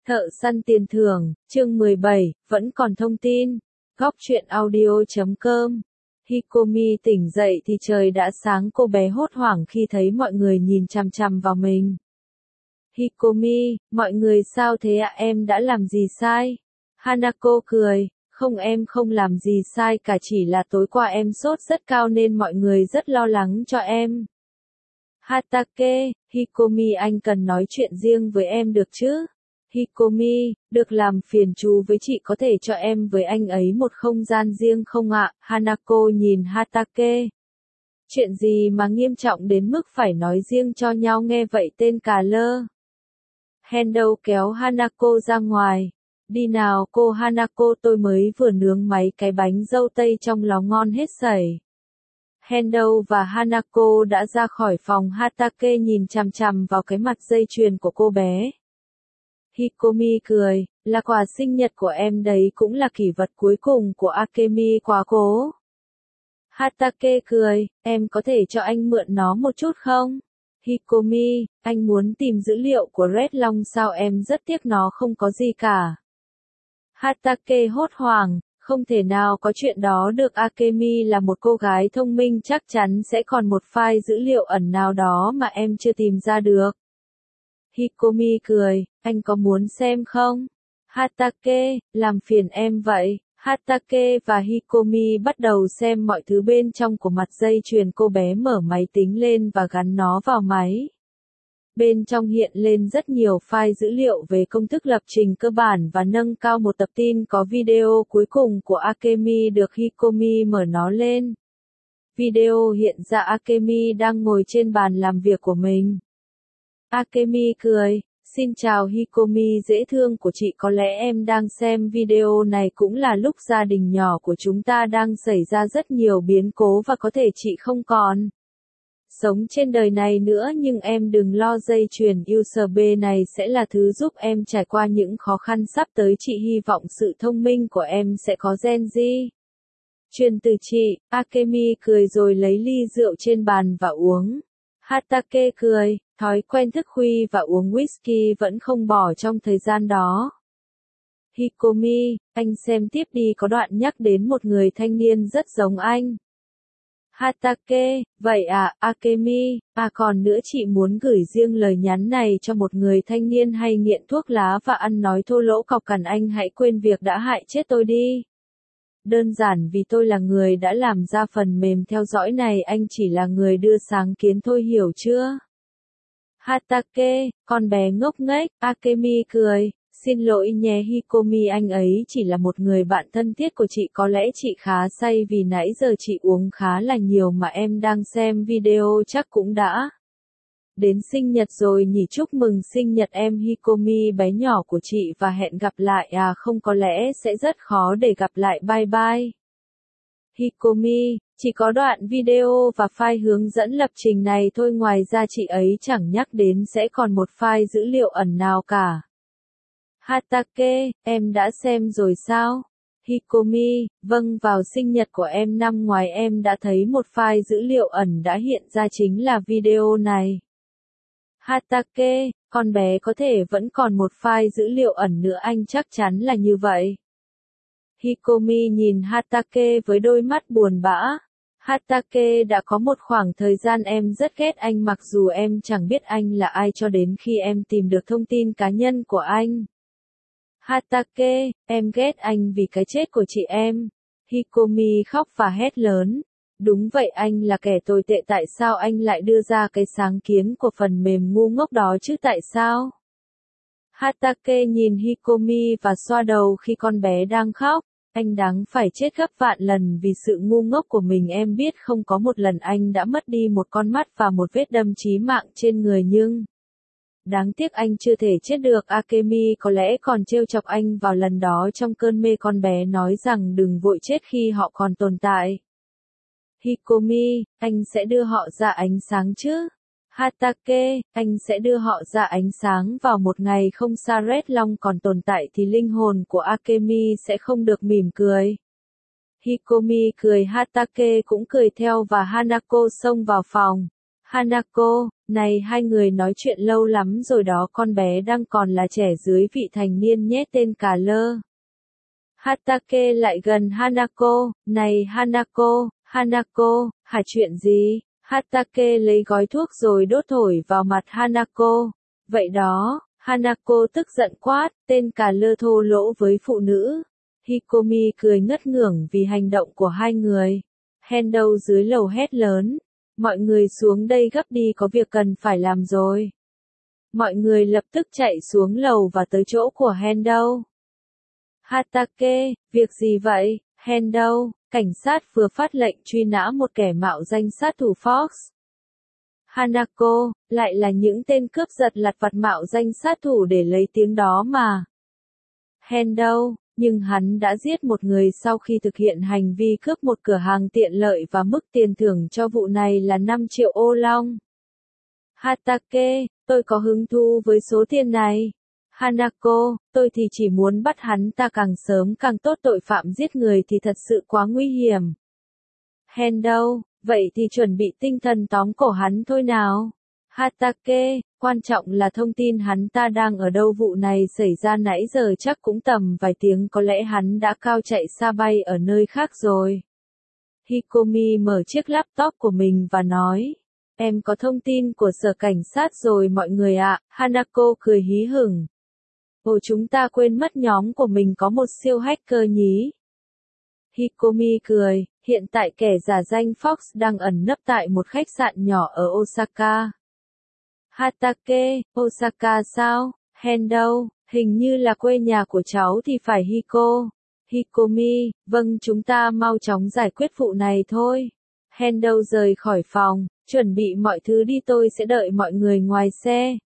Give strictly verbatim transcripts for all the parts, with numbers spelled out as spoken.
Thợ săn tiền thưởng, chương mười bảy, vẫn còn thông tin. Góc truyện audio chấm com. Hikomi tỉnh dậy thì trời đã sáng, cô bé hốt hoảng khi thấy mọi người nhìn chằm chằm vào mình. Hikomi, mọi người sao thế ạ, em đã làm gì sai? Hanako cười, không, em không làm gì sai cả, chỉ là tối qua em sốt rất cao nên mọi người rất lo lắng cho em. Hatake, Hikomi, anh cần nói chuyện riêng với em được chứ? Hikomi, được, làm phiền chú với chị có thể cho em với anh ấy một không gian riêng không ạ? Hanako nhìn Hatake. Chuyện gì mà nghiêm trọng đến mức phải nói riêng cho nhau, nghe vậy tên cà lơ. Hendo kéo Hanako ra ngoài. Đi nào cô Hanako, tôi mới vừa nướng mấy cái bánh dâu tây trong lò ngon hết sảy. Hendo và Hanako đã ra khỏi phòng. Hatake nhìn chằm chằm vào cái mặt dây chuyền của cô bé. Hikomi cười, là quà sinh nhật của em đấy, cũng là kỷ vật cuối cùng của Akemi, quá cố. Hatake cười, em có thể cho anh mượn nó một chút không? Hikomi, anh muốn tìm dữ liệu của Red Long sao, em rất tiếc nó không có gì cả. Hatake hốt hoảng, không thể nào có chuyện đó được, Akemi là một cô gái thông minh, chắc chắn sẽ còn một file dữ liệu ẩn nào đó mà em chưa tìm ra được. Hikomi cười, anh có muốn xem không? Hatake, làm phiền em vậy. Hatake và Hikomi bắt đầu xem mọi thứ bên trong của mặt dây chuyền. Cô bé mở máy tính lên và gắn nó vào máy. Bên trong hiện lên rất nhiều file dữ liệu về công thức lập trình cơ bản và nâng cao. Một tập tin có video cuối cùng của Akemi được Hikomi mở nó lên. Video hiện ra Akemi đang ngồi trên bàn làm việc của mình. Akemi cười, xin chào Hikomi dễ thương của chị, có lẽ em đang xem video này cũng là lúc gia đình nhỏ của chúng ta đang xảy ra rất nhiều biến cố và có thể chị không còn sống trên đời này nữa, nhưng em đừng lo, dây chuyền u ét bê này sẽ là thứ giúp em trải qua những khó khăn sắp tới. Chị hy vọng sự thông minh của em sẽ có gen di truyền từ chị. Akemi cười rồi lấy ly rượu trên bàn và uống. Hatake cười, thói quen thức khuya và uống whisky vẫn không bỏ trong thời gian đó. Hikomi, anh xem tiếp đi, có đoạn nhắc đến một người thanh niên rất giống anh. Hatake, vậy à, Akemi, à còn nữa, chị muốn gửi riêng lời nhắn này cho một người thanh niên hay nghiện thuốc lá và ăn nói thô lỗ cọc cằn, anh hãy quên việc đã hại chết tôi đi. Đơn giản vì tôi là người đã làm ra phần mềm theo dõi này, anh chỉ là người đưa sáng kiến thôi, hiểu chưa? Hatake, con bé ngốc nghếch. Akemi cười, xin lỗi nhé Hikomi, anh ấy chỉ là một người bạn thân thiết của chị, có lẽ chị khá say vì nãy giờ chị uống khá là nhiều mà em đang xem video chắc cũng đã đến sinh nhật rồi nhỉ, chúc mừng sinh nhật em Hikomi bé nhỏ của chị và hẹn gặp lại. À không, có lẽ sẽ rất khó để gặp lại, bye bye. Hikomi, chỉ có đoạn video và file hướng dẫn lập trình này thôi, ngoài ra chị ấy chẳng nhắc đến sẽ còn một file dữ liệu ẩn nào cả. Hatake, em đã xem rồi sao? Hikomi, vâng, vào sinh nhật của em năm ngoái em đã thấy một file dữ liệu ẩn đã hiện ra, chính là video này. Hatake, con bé có thể vẫn còn một file dữ liệu ẩn nữa, anh chắc chắn là như vậy. Hikomi nhìn Hatake với đôi mắt buồn bã. Hatake, đã có một khoảng thời gian em rất ghét anh, mặc dù em chẳng biết anh là ai cho đến khi em tìm được thông tin cá nhân của anh. Hatake, em ghét anh vì cái chết của chị em. Hikomi khóc và hét lớn. Đúng vậy, anh là kẻ tồi tệ, tại sao anh lại đưa ra cái sáng kiến của phần mềm ngu ngốc đó chứ, tại sao? Hatake nhìn Hikomi và xoa đầu khi con bé đang khóc. Anh đáng phải chết gấp vạn lần vì sự ngu ngốc của mình, em biết không, có một lần anh đã mất đi một con mắt và một vết đâm chí mạng trên người, nhưng đáng tiếc anh chưa thể chết được. Akemi có lẽ còn trêu chọc anh vào lần đó trong cơn mê, con bé nói rằng đừng vội chết khi họ còn tồn tại. Hikomi, anh sẽ đưa họ ra ánh sáng chứ? Hatake, anh sẽ đưa họ ra ánh sáng vào một ngày không xa. Red Long còn tồn tại thì linh hồn của Akemi sẽ không được mỉm cười. Hikomi cười, Hatake cũng cười theo và Hanako xông vào phòng. Hanako, Này hai người nói chuyện lâu lắm rồi đó, con bé đang còn là trẻ dưới vị thành niên nhé, tên cà lơ. Hatake lại gần Hanako, này Hanako, Hanako, hả chuyện gì? Hatake lấy gói thuốc rồi đốt thổi vào mặt Hanako. Vậy đó, Hanako tức giận quát, tên cà lơ thô lỗ với phụ nữ. Hikomi cười ngất ngưởng vì hành động của hai người. Hendo dưới lầu hét lớn. Mọi người xuống đây gấp đi, có việc cần phải làm rồi. Mọi người lập tức chạy xuống lầu và tới chỗ của Hendo. Hatake, việc gì vậy? Hendo, cảnh sát vừa phát lệnh truy nã một kẻ mạo danh sát thủ Fox. Hanako, lại là những tên cướp giật lặt vặt mạo danh sát thủ để lấy tiếng đó mà. Hendo, nhưng hắn đã giết một người sau khi thực hiện hành vi cướp một cửa hàng tiện lợi và mức tiền thưởng cho vụ này là năm triệu ô long. Hatake, tôi có hứng thú với số tiền này. Hanako, tôi thì chỉ muốn bắt hắn ta càng sớm càng tốt, tội phạm giết người thì thật sự quá nguy hiểm. Hendo, vậy thì chuẩn bị tinh thần tóm cổ hắn thôi nào. Hatake, quan trọng là thông tin hắn ta đang ở đâu, vụ này xảy ra nãy giờ chắc cũng tầm vài tiếng, có lẽ hắn đã cao chạy xa bay ở nơi khác rồi. Hikomi mở chiếc laptop của mình và nói, em có thông tin của sở cảnh sát rồi mọi người ạ. Hanako cười hí hửng. Ồ, chúng ta quên mất nhóm của mình có một siêu hacker nhí. Hikomi cười, hiện tại kẻ giả danh Fox đang ẩn nấp tại một khách sạn nhỏ ở Osaka. Hatake, Osaka sao? Hendo, hình như là quê nhà của cháu thì phải Hiko. Hikomi, vâng, chúng ta mau chóng giải quyết vụ này thôi. Hendo rời khỏi phòng, chuẩn bị mọi thứ đi, tôi sẽ đợi mọi người ngoài xe.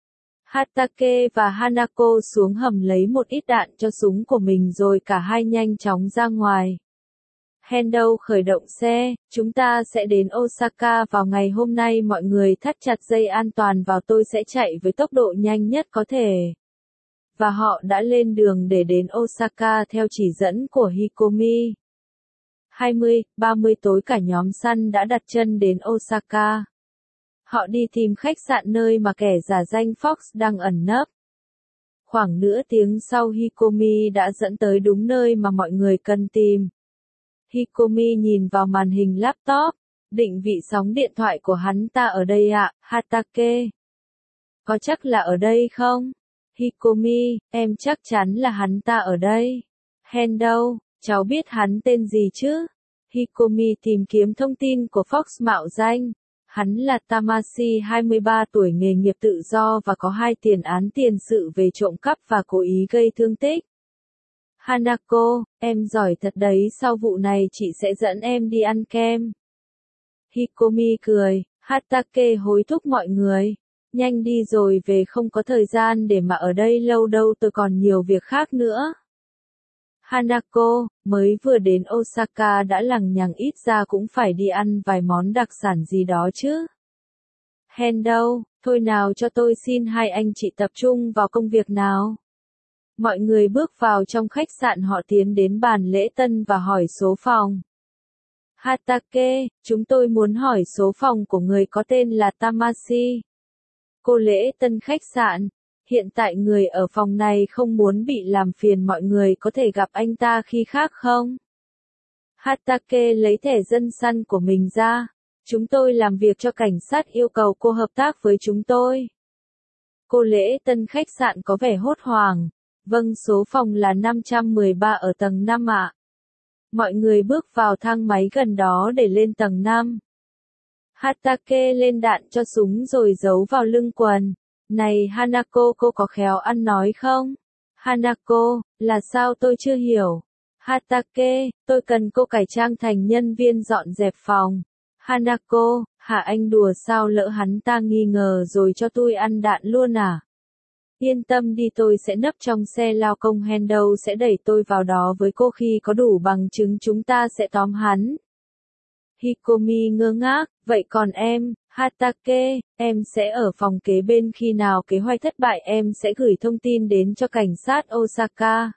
Hatake và Hanako xuống hầm lấy một ít đạn cho súng của mình rồi cả hai nhanh chóng ra ngoài. Hendo khởi động xe, chúng ta sẽ đến Osaka vào ngày hôm nay, mọi người thắt chặt dây an toàn vào, tôi sẽ chạy với tốc độ nhanh nhất có thể. Và họ đã lên đường để đến Osaka theo chỉ dẫn của Hikomi. hai mươi, ba mươi tối cả nhóm săn đã đặt chân đến Osaka. Họ đi tìm khách sạn nơi mà kẻ giả danh Fox đang ẩn nấp. Khoảng nửa tiếng sau, Hikomi đã dẫn tới đúng nơi mà mọi người cần tìm. Hikomi nhìn vào màn hình laptop, định vị sóng điện thoại của hắn ta ở đây ạ. Hatake, có chắc là ở đây không? Hikomi, em chắc chắn là hắn ta ở đây. Hendo, cháu biết hắn tên gì chứ? Hikomi tìm kiếm thông tin của Fox mạo danh. Hắn là Tamasi, hai mươi ba tuổi, nghề nghiệp tự do và có hai tiền án tiền sự về trộm cắp và cố ý gây thương tích. Hanako, em giỏi thật đấy, sau vụ này chị sẽ dẫn em đi ăn kem. Hikomi cười, Hatake hối thúc mọi người. Nhanh đi rồi về, không có thời gian để mà ở đây lâu đâu, tôi còn nhiều việc khác nữa. Hanako, mới vừa đến Osaka đã lằng nhằng, ít ra cũng phải đi ăn vài món đặc sản gì đó chứ. Hendo, thôi nào, cho tôi xin hai anh chị tập trung vào công việc nào. Mọi người bước vào trong khách sạn, họ tiến đến bàn lễ tân và hỏi số phòng. Hatake, chúng tôi muốn hỏi số phòng của người có tên là Tamasi. Cô lễ tân khách sạn, hiện tại người ở phòng này không muốn bị làm phiền, mọi người có thể gặp anh ta khi khác không? Hatake lấy thẻ dân săn của mình ra. Chúng tôi làm việc cho cảnh sát, yêu cầu cô hợp tác với chúng tôi. Cô lễ tân khách sạn có vẻ hốt hoảng. Vâng, số phòng là năm trăm mười ba ở tầng năm ạ. Mọi người bước vào thang máy gần đó để lên tầng năm. Hatake lên đạn cho súng rồi giấu vào lưng quần. Này Hanako, cô có khéo ăn nói không? Hanako, là sao, tôi chưa hiểu. Hatake, tôi cần cô cải trang thành nhân viên dọn dẹp phòng. Hanako, hả anh đùa sao, lỡ hắn ta nghi ngờ rồi cho tôi ăn đạn luôn à? Yên tâm đi, tôi sẽ nấp trong xe lao công, Hendo sẽ đẩy tôi vào đó với cô, khi có đủ bằng chứng chúng ta sẽ tóm hắn. Hikomi ngơ ngác, vậy còn em? Hatake, em sẽ ở phòng kế bên, khi nào kế hoạch thất bại em sẽ gửi thông tin đến cho cảnh sát Osaka.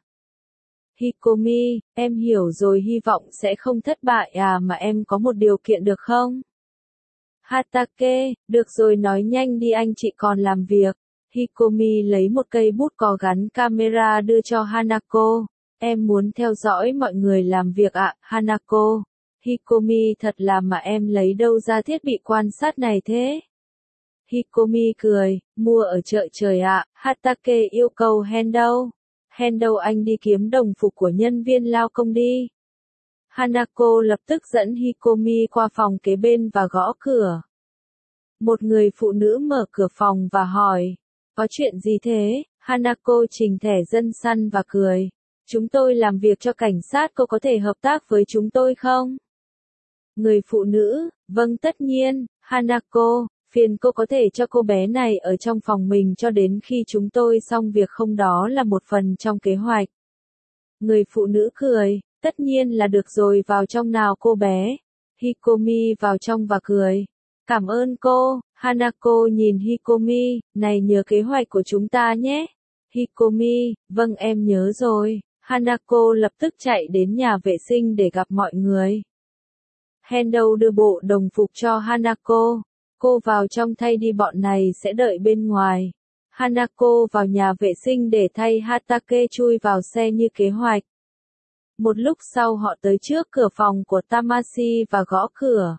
Hikomi, em hiểu rồi, hy vọng sẽ không thất bại à, mà em có một điều kiện được không? Hatake, được rồi nói nhanh đi anh chị còn làm việc. Hikomi lấy một cây bút có gắn camera đưa cho Hanako. Em muốn theo dõi mọi người làm việc ạ, Hanako. Hikomi thật là mà em lấy đâu ra thiết bị quan sát này thế? Hikomi cười, mua ở chợ trời ạ, Hatake yêu cầu Hendo. Hendo anh đi kiếm đồng phục của nhân viên lao công đi. Hanako lập tức dẫn Hikomi qua phòng kế bên và gõ cửa. Một người phụ nữ mở cửa phòng và hỏi, có chuyện gì thế? Hanako trình thẻ dân săn và cười. Chúng tôi làm việc cho cảnh sát, cô có thể hợp tác với chúng tôi không? Người phụ nữ, vâng tất nhiên, Hanako, phiền cô có thể cho cô bé này ở trong phòng mình cho đến khi chúng tôi xong việc không, đó là một phần trong kế hoạch. Người phụ nữ cười, tất nhiên là được rồi, vào trong nào cô bé. Hikomi vào trong và cười. Cảm ơn cô. Hanako nhìn Hikomi, này nhớ kế hoạch của chúng ta nhé. Hikomi, vâng em nhớ rồi. Hanako lập tức chạy đến nhà vệ sinh để gặp mọi người. Hendo đưa bộ đồng phục cho Hanako. Cô vào trong thay đi, bọn này sẽ đợi bên ngoài. Hanako vào nhà vệ sinh để thay, Hatake chui vào xe như kế hoạch. Một lúc sau họ tới trước cửa phòng của Tamasi và gõ cửa.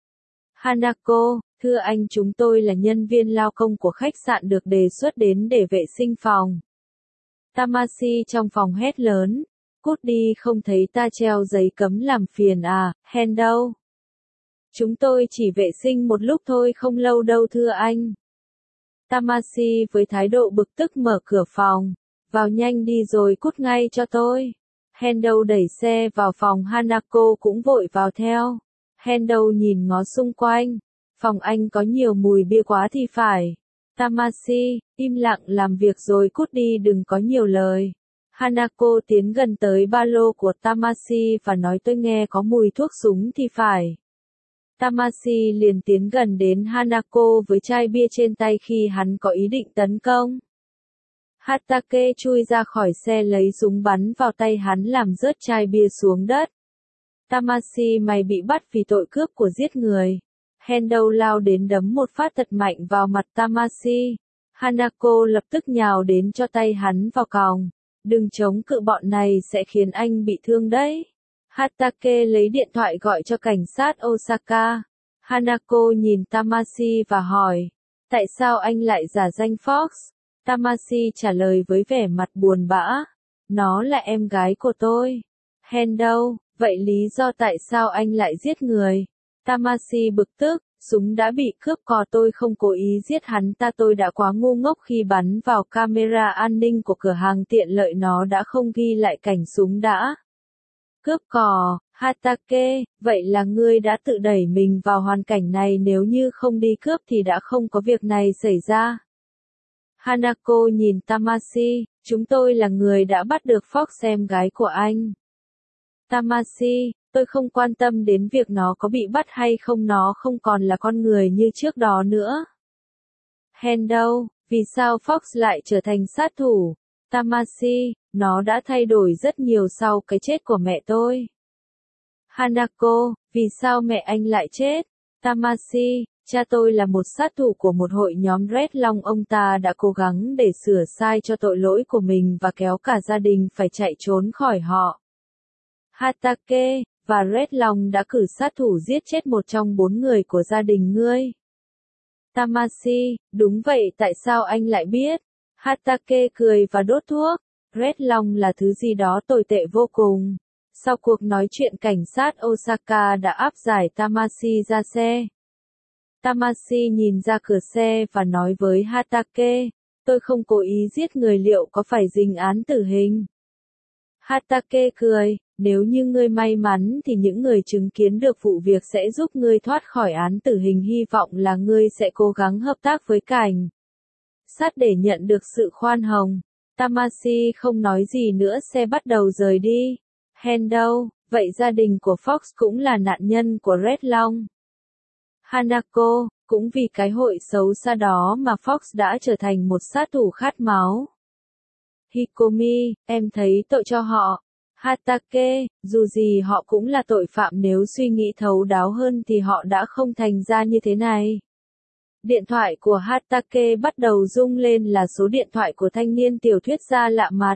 Hanako, thưa anh, chúng tôi là nhân viên lao công của khách sạn được đề xuất đến để vệ sinh phòng. Tamasi trong phòng hét lớn, cút đi, không thấy ta treo giấy cấm làm phiền à, Hendo. Chúng tôi chỉ vệ sinh một lúc thôi, không lâu đâu thưa anh. Tamasi với thái độ bực tức mở cửa phòng, vào nhanh đi rồi cút ngay cho tôi. Hendo đẩy xe vào phòng, Hanako cũng vội vào theo. Hendo nhìn ngó xung quanh, phòng anh có nhiều mùi bia quá thì phải. Tamasi, im lặng làm việc rồi cút đi, đừng có nhiều lời. Hanako tiến gần tới ba lô của Tamasi và nói, tôi nghe có mùi thuốc súng thì phải. Tamasi liền tiến gần đến Hanako với chai bia trên tay khi hắn có ý định tấn công. Hatake chui ra khỏi xe lấy súng bắn vào tay hắn làm rớt chai bia xuống đất. Tamasi, mày bị bắt vì tội cướp của giết người. Hendo lao đến đấm một phát thật mạnh vào mặt Tamasi. Hanako lập tức nhào đến cho tay hắn vào còng. Đừng chống cự, bọn này sẽ khiến anh bị thương đấy. Hatake lấy điện thoại gọi cho cảnh sát Osaka. Hanako nhìn Tamasi và hỏi, tại sao anh lại giả danh Fox? Tamasi trả lời với vẻ mặt buồn bã, nó là em gái của tôi. Hendo, vậy lý do tại sao anh lại giết người? Tamasi bực tức, súng đã bị cướp cò, tôi không cố ý giết hắn ta, tôi đã quá ngu ngốc khi bắn vào camera an ninh của cửa hàng tiện lợi, nó đã không ghi lại cảnh súng đã cướp cò. Hatake, vậy là ngươi đã tự đẩy mình vào hoàn cảnh này, nếu như không đi cướp thì đã không có việc này xảy ra. Hanako nhìn Tamasi, chúng tôi là người đã bắt được Fox, em gái của anh. Tamasi, tôi không quan tâm đến việc nó có bị bắt hay không, nó không còn là con người như trước đó nữa. Hendo, vì sao Fox lại trở thành sát thủ? Tamasi, nó đã thay đổi rất nhiều sau cái chết của mẹ tôi. Hanako, vì sao mẹ anh lại chết? Tamasi, cha tôi là một sát thủ của một hội nhóm Red Long, ông ta đã cố gắng để sửa sai cho tội lỗi của mình và kéo cả gia đình phải chạy trốn khỏi họ. Hatake, và Red Long đã cử sát thủ giết chết một trong bốn người của gia đình ngươi. Tamasi, đúng vậy, tại sao anh lại biết? Hatake cười và đốt thuốc. Red Long là thứ gì đó tồi tệ vô cùng. Sau cuộc nói chuyện, cảnh sát Osaka đã áp giải Tamasi ra xe. Tamasi nhìn ra cửa xe và nói với Hatake, tôi không cố ý giết người, liệu có phải dình án tử hình? Hatake cười, nếu như ngươi may mắn thì những người chứng kiến được vụ việc sẽ giúp ngươi thoát khỏi án tử hình, hy vọng là ngươi sẽ cố gắng hợp tác với cảnh sát để nhận được sự khoan hồng. Tamasi không nói gì nữa, xe bắt đầu rời đi. Hendo, vậy gia đình của Fox cũng là nạn nhân của Red Long. Hanako, cũng vì cái hội xấu xa đó mà Fox đã trở thành một sát thủ khát máu. Hikomi, em thấy tội cho họ. Hatake, dù gì họ cũng là tội phạm, nếu suy nghĩ thấu đáo hơn thì họ đã không thành ra như thế này. Điện thoại của Hatake bắt đầu rung lên, là số điện thoại của thanh niên tiểu thuyết gia lạ mặt.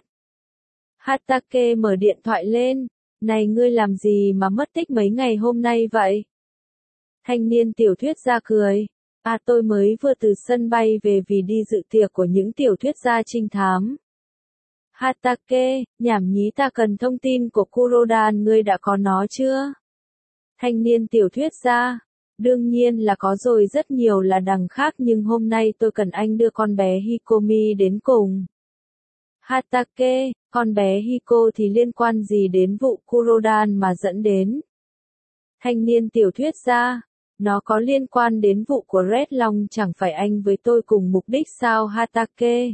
Hatake mở điện thoại lên. Này, ngươi làm gì mà mất tích mấy ngày hôm nay vậy? Thanh niên tiểu thuyết gia cười. À, tôi mới vừa từ sân bay về vì đi dự tiệc của những tiểu thuyết gia trinh thám. Hatake, nhảm nhí, ta cần thông tin của Kurodan, ngươi đã có nó chưa? Thanh niên tiểu thuyết gia. Đương nhiên là có rồi, rất nhiều là đằng khác, nhưng hôm nay tôi cần anh đưa con bé Hikomi đến cùng. Hatake, con bé Hiko thì liên quan gì đến vụ Kurodan mà dẫn đến? Thanh niên tiểu thuyết gia. Nó có liên quan đến vụ của Red Long, chẳng phải anh với tôi cùng mục đích sao Hatake?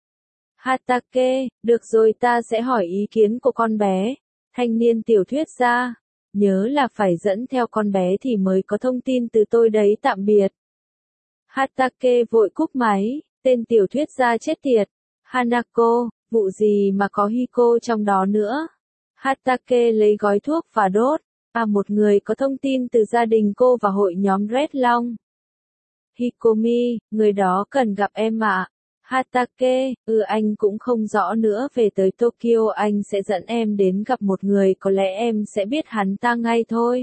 Hatake, được rồi, ta sẽ hỏi ý kiến của con bé. Thanh niên tiểu thuyết gia. Nhớ là phải dẫn theo con bé thì mới có thông tin từ tôi đấy, tạm biệt. Hatake vội cúp máy, tên tiểu thuyết gia chết tiệt. Hanako, vụ gì mà có Hiko trong đó nữa? Hatake lấy gói thuốc và đốt. À, một người có thông tin từ gia đình cô và hội nhóm Red Long. Hikomi, người đó cần gặp em ạ. Hatake, ừ, anh cũng không rõ nữa, về tới Tokyo anh sẽ dẫn em đến gặp một người, có lẽ em sẽ biết hắn ta ngay thôi.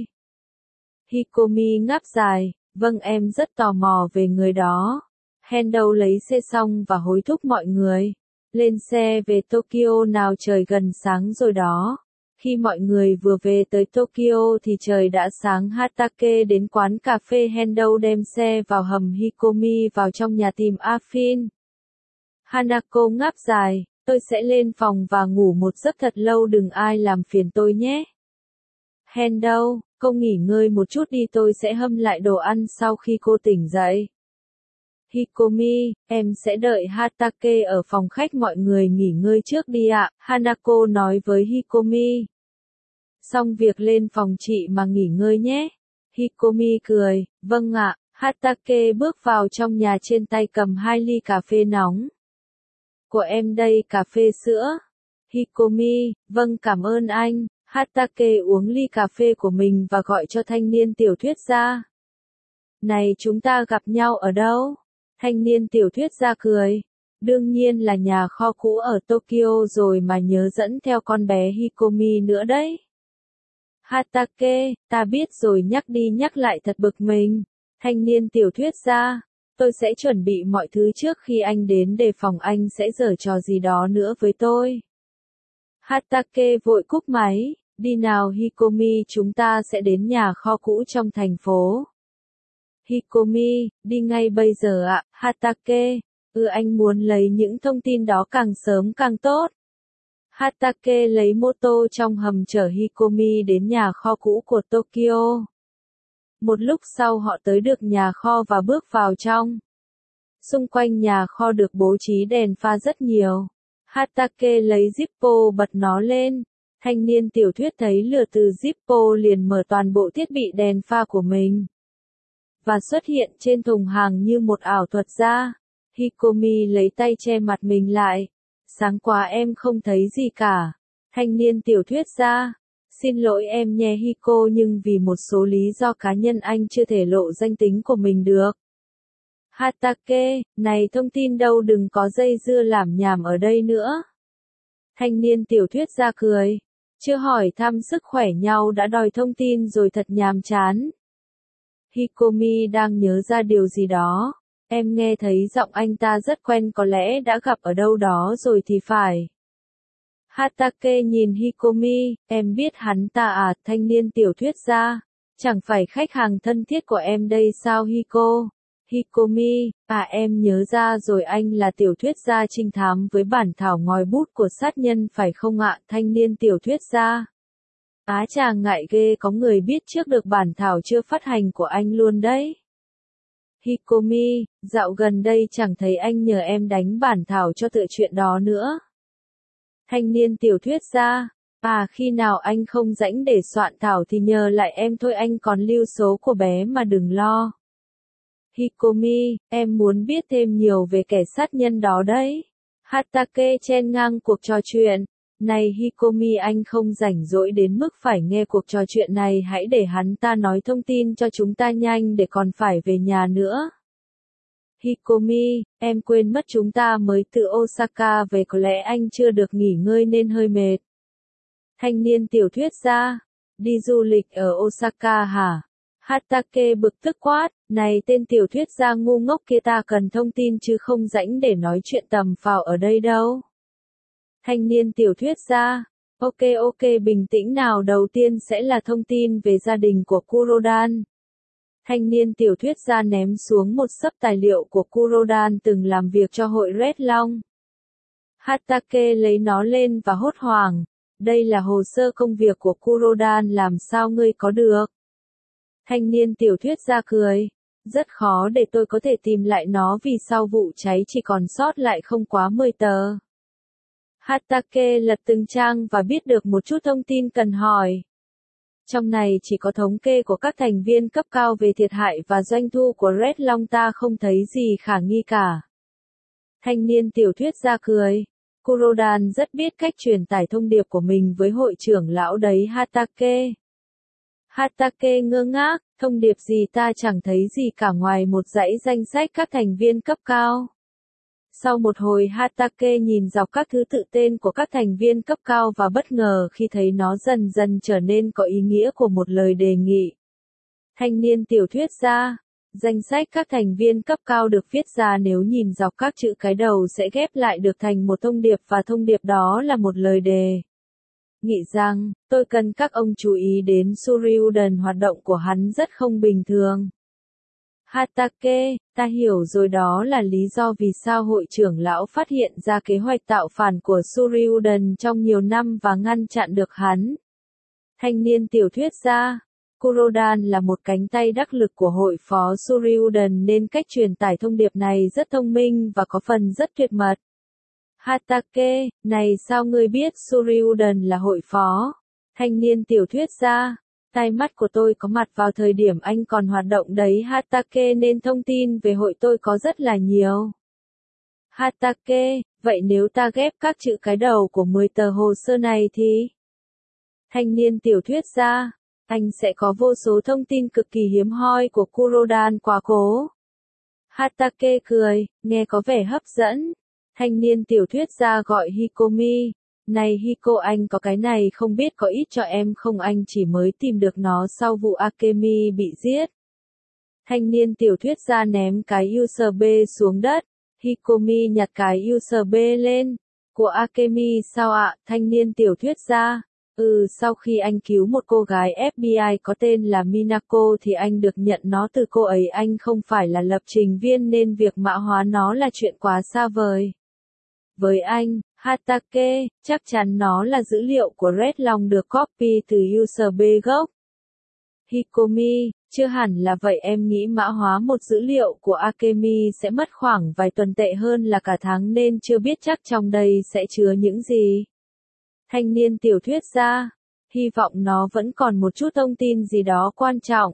Hikomi ngáp dài, vâng, em rất tò mò về người đó. Hendo lấy xe xong và hối thúc mọi người. Lên xe về Tokyo nào, trời gần sáng rồi đó. Khi mọi người vừa về tới Tokyo thì trời đã sáng. Hatake đến quán cà phê Hendo đem xe vào hầm, Hikomi vào trong nhà tìm Afin. Hanako ngáp dài, tôi sẽ lên phòng và ngủ một giấc thật lâu, đừng ai làm phiền tôi nhé. Hendo, cô nghỉ ngơi một chút đi, tôi sẽ hâm lại đồ ăn sau khi cô tỉnh dậy. Hikomi, em sẽ đợi Hatake ở phòng khách, mọi người nghỉ ngơi trước đi ạ, Hanako nói với Hikomi. Xong việc lên phòng chị mà nghỉ ngơi nhé. Hikomi cười, vâng ạ. Hatake bước vào trong nhà, trên tay cầm hai ly cà phê nóng. Của em đây, cà phê sữa. Hikomi, vâng, cảm ơn anh. Hatake uống ly cà phê của mình và gọi cho thanh niên tiểu thuyết gia. Này, chúng ta gặp nhau ở đâu? Thanh niên tiểu thuyết gia cười. Đương nhiên là nhà kho cũ ở Tokyo rồi, mà nhớ dẫn theo con bé Hikomi nữa đấy. Hatake, ta biết rồi, nhắc đi nhắc lại thật bực mình. Thanh niên tiểu thuyết gia. Tôi sẽ chuẩn bị mọi thứ trước khi anh đến, đề phòng anh sẽ giở trò gì đó nữa với tôi. Hatake vội cúp máy. Đi nào Hikomi, chúng ta sẽ đến nhà kho cũ trong thành phố. Hikomi, đi ngay bây giờ ạ. Hatake, ừ, anh muốn lấy những thông tin đó càng sớm càng tốt. Hatake lấy mô tô trong hầm chở Hikomi đến nhà kho cũ của Tokyo. Một lúc sau họ tới được nhà kho và bước vào trong. Xung quanh nhà kho được bố trí đèn pha rất nhiều. Hatake lấy Zippo bật nó lên. Thanh niên tiểu thuyết thấy lửa từ Zippo liền mở toàn bộ thiết bị đèn pha của mình. Và xuất hiện trên thùng hàng như một ảo thuật gia. Hikomi lấy tay che mặt mình lại. Sáng quá em không thấy gì cả. Thanh niên tiểu thuyết gia. Xin lỗi em nhé Hiko, nhưng vì một số lý do cá nhân anh chưa thể lộ danh tính của mình được. Hatake, này, thông tin đâu, đừng có dây dưa làm nhảm ở đây nữa. Thanh niên tiểu thuyết gia cười. Chưa hỏi thăm sức khỏe nhau đã đòi thông tin rồi, thật nhàm chán. Hikomi đang nhớ ra điều gì đó. Em nghe thấy giọng anh ta rất quen, có lẽ đã gặp ở đâu đó rồi thì phải. Hatake nhìn Hikomi, em biết hắn ta à? Thanh niên tiểu thuyết gia. Chẳng phải khách hàng thân thiết của em đây sao Hiko? Hikomi, à, em nhớ ra rồi, anh là tiểu thuyết gia trinh thám với bản thảo ngòi bút của sát nhân phải không ạ? Thanh niên tiểu thuyết gia. Á chà, ngại ghê, có người biết trước được bản thảo chưa phát hành của anh luôn đấy. Hikomi, dạo gần đây chẳng thấy anh nhờ em đánh bản thảo cho tựa chuyện đó nữa. Thanh niên tiểu thuyết gia. À, khi nào anh không rảnh để soạn thảo thì nhờ lại em thôi, anh còn lưu số của bé mà đừng lo. Hikomi, em muốn biết thêm nhiều về kẻ sát nhân đó đấy. Hatake chen ngang cuộc trò chuyện. Này Hikomi, anh không rảnh rỗi đến mức phải nghe cuộc trò chuyện này, hãy để hắn ta nói thông tin cho chúng ta nhanh để còn phải về nhà nữa. Hikomi, em quên mất chúng ta mới từ Osaka về, có lẽ anh chưa được nghỉ ngơi nên hơi mệt. Thanh niên tiểu thuyết gia, đi du lịch ở Osaka hả? Hatake bực tức quát, này tên tiểu thuyết gia ngu ngốc kia, ta cần thông tin chứ không rảnh để nói chuyện tầm phào ở đây đâu. Thanh niên tiểu thuyết gia, ok ok bình tĩnh nào, đầu tiên sẽ là thông tin về gia đình của Kurodan. Thanh niên tiểu thuyết gia ném xuống một xấp tài liệu của Kurodan từng làm việc cho hội Red Long. Hatake lấy nó lên và hốt hoảng, đây là hồ sơ công việc của Kurodan, làm sao ngươi có được? Thanh niên tiểu thuyết gia cười, rất khó để tôi có thể tìm lại nó vì sau vụ cháy chỉ còn sót lại không quá mười tờ. Hatake lật từng trang và biết được một chút thông tin cần hỏi. Trong này chỉ có thống kê của các thành viên cấp cao về thiệt hại và doanh thu của Red Long, ta không thấy gì khả nghi cả. Thanh niên tiểu thuyết gia cười. Kurodan rất biết cách truyền tải thông điệp của mình với hội trưởng lão đấy Hatake. Hatake ngơ ngác, thông điệp gì, ta chẳng thấy gì cả ngoài một dãy danh sách các thành viên cấp cao. Sau một hồi Hatake nhìn dọc các thứ tự tên của các thành viên cấp cao và bất ngờ khi thấy nó dần dần trở nên có ý nghĩa của một lời đề nghị. Thanh niên tiểu thuyết gia, danh sách các thành viên cấp cao được viết ra nếu nhìn dọc các chữ cái đầu sẽ ghép lại được thành một thông điệp, và thông điệp đó là một lời đề nghị rằng, tôi cần các ông chú ý đến Suryudan, hoạt động của hắn rất không bình thường. Hatake, ta hiểu rồi, đó là lý do vì sao hội trưởng lão phát hiện ra kế hoạch tạo phản của Suryudan trong nhiều năm và ngăn chặn được hắn. Thanh niên tiểu thuyết gia, Kurodan là một cánh tay đắc lực của hội phó Suryudan nên cách truyền tải thông điệp này rất thông minh và có phần rất tuyệt mật. Hatake, này sao ngươi biết Suryudan là hội phó? Thanh niên tiểu thuyết gia, tai mắt của tôi có mặt vào thời điểm anh còn hoạt động đấy Hatake, nên thông tin về hội tôi có rất là nhiều. Hatake, vậy nếu ta ghép các chữ cái đầu của mười tờ hồ sơ này thì? Thanh niên tiểu thuyết gia, anh sẽ có vô số thông tin cực kỳ hiếm hoi của Kurodan quá cố. Hatake cười, nghe có vẻ hấp dẫn. Thanh niên tiểu thuyết gia gọi Hikomi, này Hiko, anh có cái này không biết có ít cho em không, anh chỉ mới tìm được nó sau vụ Akemi bị giết. Thanh niên tiểu thuyết gia ném cái u ét bê xuống đất, Hikomi nhặt cái u ét bê lên. Của Akemi sao ạ? Thanh niên tiểu thuyết gia, ừ, sau khi anh cứu một cô gái ép bê i có tên là Minako thì anh được nhận nó từ cô ấy, anh không phải là lập trình viên nên việc mã hóa nó là chuyện quá xa vời. Với anh, Hatake, chắc chắn nó là dữ liệu của Red Long được copy từ u ét bê gốc. Hikomi, chưa hẳn là vậy, em nghĩ mã hóa một dữ liệu của Akemi sẽ mất khoảng vài tuần, tệ hơn là cả tháng, nên chưa biết chắc trong đây sẽ chứa những gì. Thanh niên tiểu thuyết gia, hy vọng nó vẫn còn một chút thông tin gì đó quan trọng.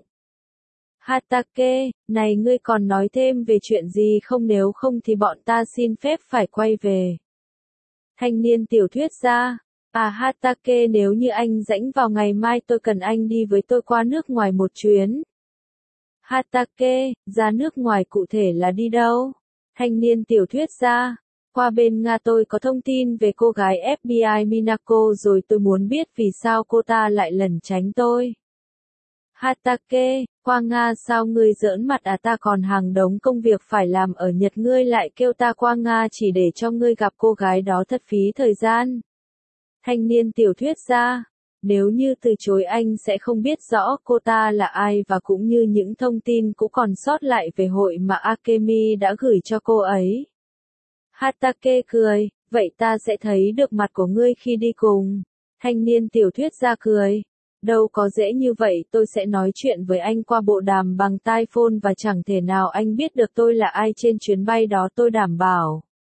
Hatake, này ngươi còn nói thêm về chuyện gì không, nếu không thì bọn ta xin phép phải quay về. Thanh niên tiểu thuyết gia, à Hatake, nếu như anh rảnh vào ngày mai tôi cần anh đi với tôi qua nước ngoài một chuyến. Hatake, ra nước ngoài cụ thể là đi đâu? Thanh niên tiểu thuyết gia, qua bên Nga, tôi có thông tin về cô gái ép bê i Minako rồi, tôi muốn biết vì sao cô ta lại lẩn tránh tôi. Hatake, qua Nga sao, ngươi giỡn mặt à, ta còn hàng đống công việc phải làm ở Nhật, ngươi lại kêu ta qua Nga chỉ để cho ngươi gặp cô gái đó, thật phí thời gian. Thanh niên tiểu thuyết gia, nếu như từ chối anh sẽ không biết rõ cô ta là ai và cũng như những thông tin cũng còn sót lại về hội mà Akemi đã gửi cho cô ấy. Hatake cười, vậy ta sẽ thấy được mặt của ngươi khi đi cùng. Thanh niên tiểu thuyết gia cười, đâu có dễ như vậy, tôi sẽ nói chuyện với anh qua bộ đàm bằng tai phone và chẳng thể nào anh biết được tôi là ai trên chuyến bay đó, tôi đảm bảo.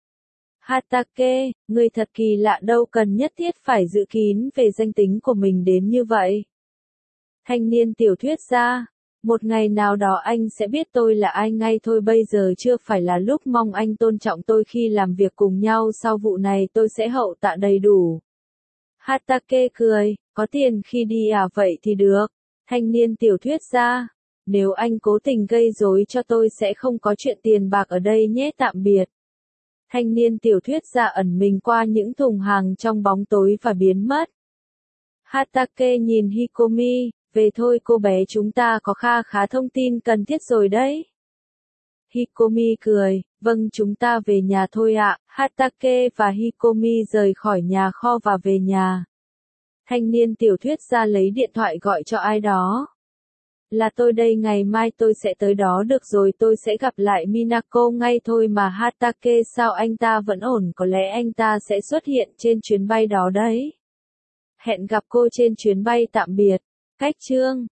Hatake, ngươi thật kỳ lạ, đâu cần nhất thiết phải giữ kín về danh tính của mình đến như vậy. Thanh niên tiểu thuyết gia, một ngày nào đó anh sẽ biết tôi là ai ngay thôi, bây giờ chưa phải là lúc, mong anh tôn trọng tôi khi làm việc cùng nhau, sau vụ này tôi sẽ hậu tạ đầy đủ. Hatake cười, có tiền khi đi à, vậy thì được. Thanh niên tiểu thuyết gia, nếu anh cố tình gây rối cho tôi sẽ không có chuyện tiền bạc ở đây nhé, tạm biệt. Thanh niên tiểu thuyết gia ẩn mình qua những thùng hàng trong bóng tối và biến mất. Hatake nhìn Hikomi, về thôi cô bé, chúng ta có kha khá thông tin cần thiết rồi đấy. Hikomi cười, vâng, chúng ta về nhà thôi ạ. Hatake và Hikomi rời khỏi nhà kho và về nhà. Thanh niên tiểu thuyết gia lấy điện thoại gọi cho ai đó. Là tôi đây, ngày mai tôi sẽ tới đó, được rồi, tôi sẽ gặp lại Minako ngay thôi mà. Hatake, sao anh ta vẫn ổn, có lẽ anh ta sẽ xuất hiện trên chuyến bay đó đấy. Hẹn gặp cô trên chuyến bay, tạm biệt. Cách chương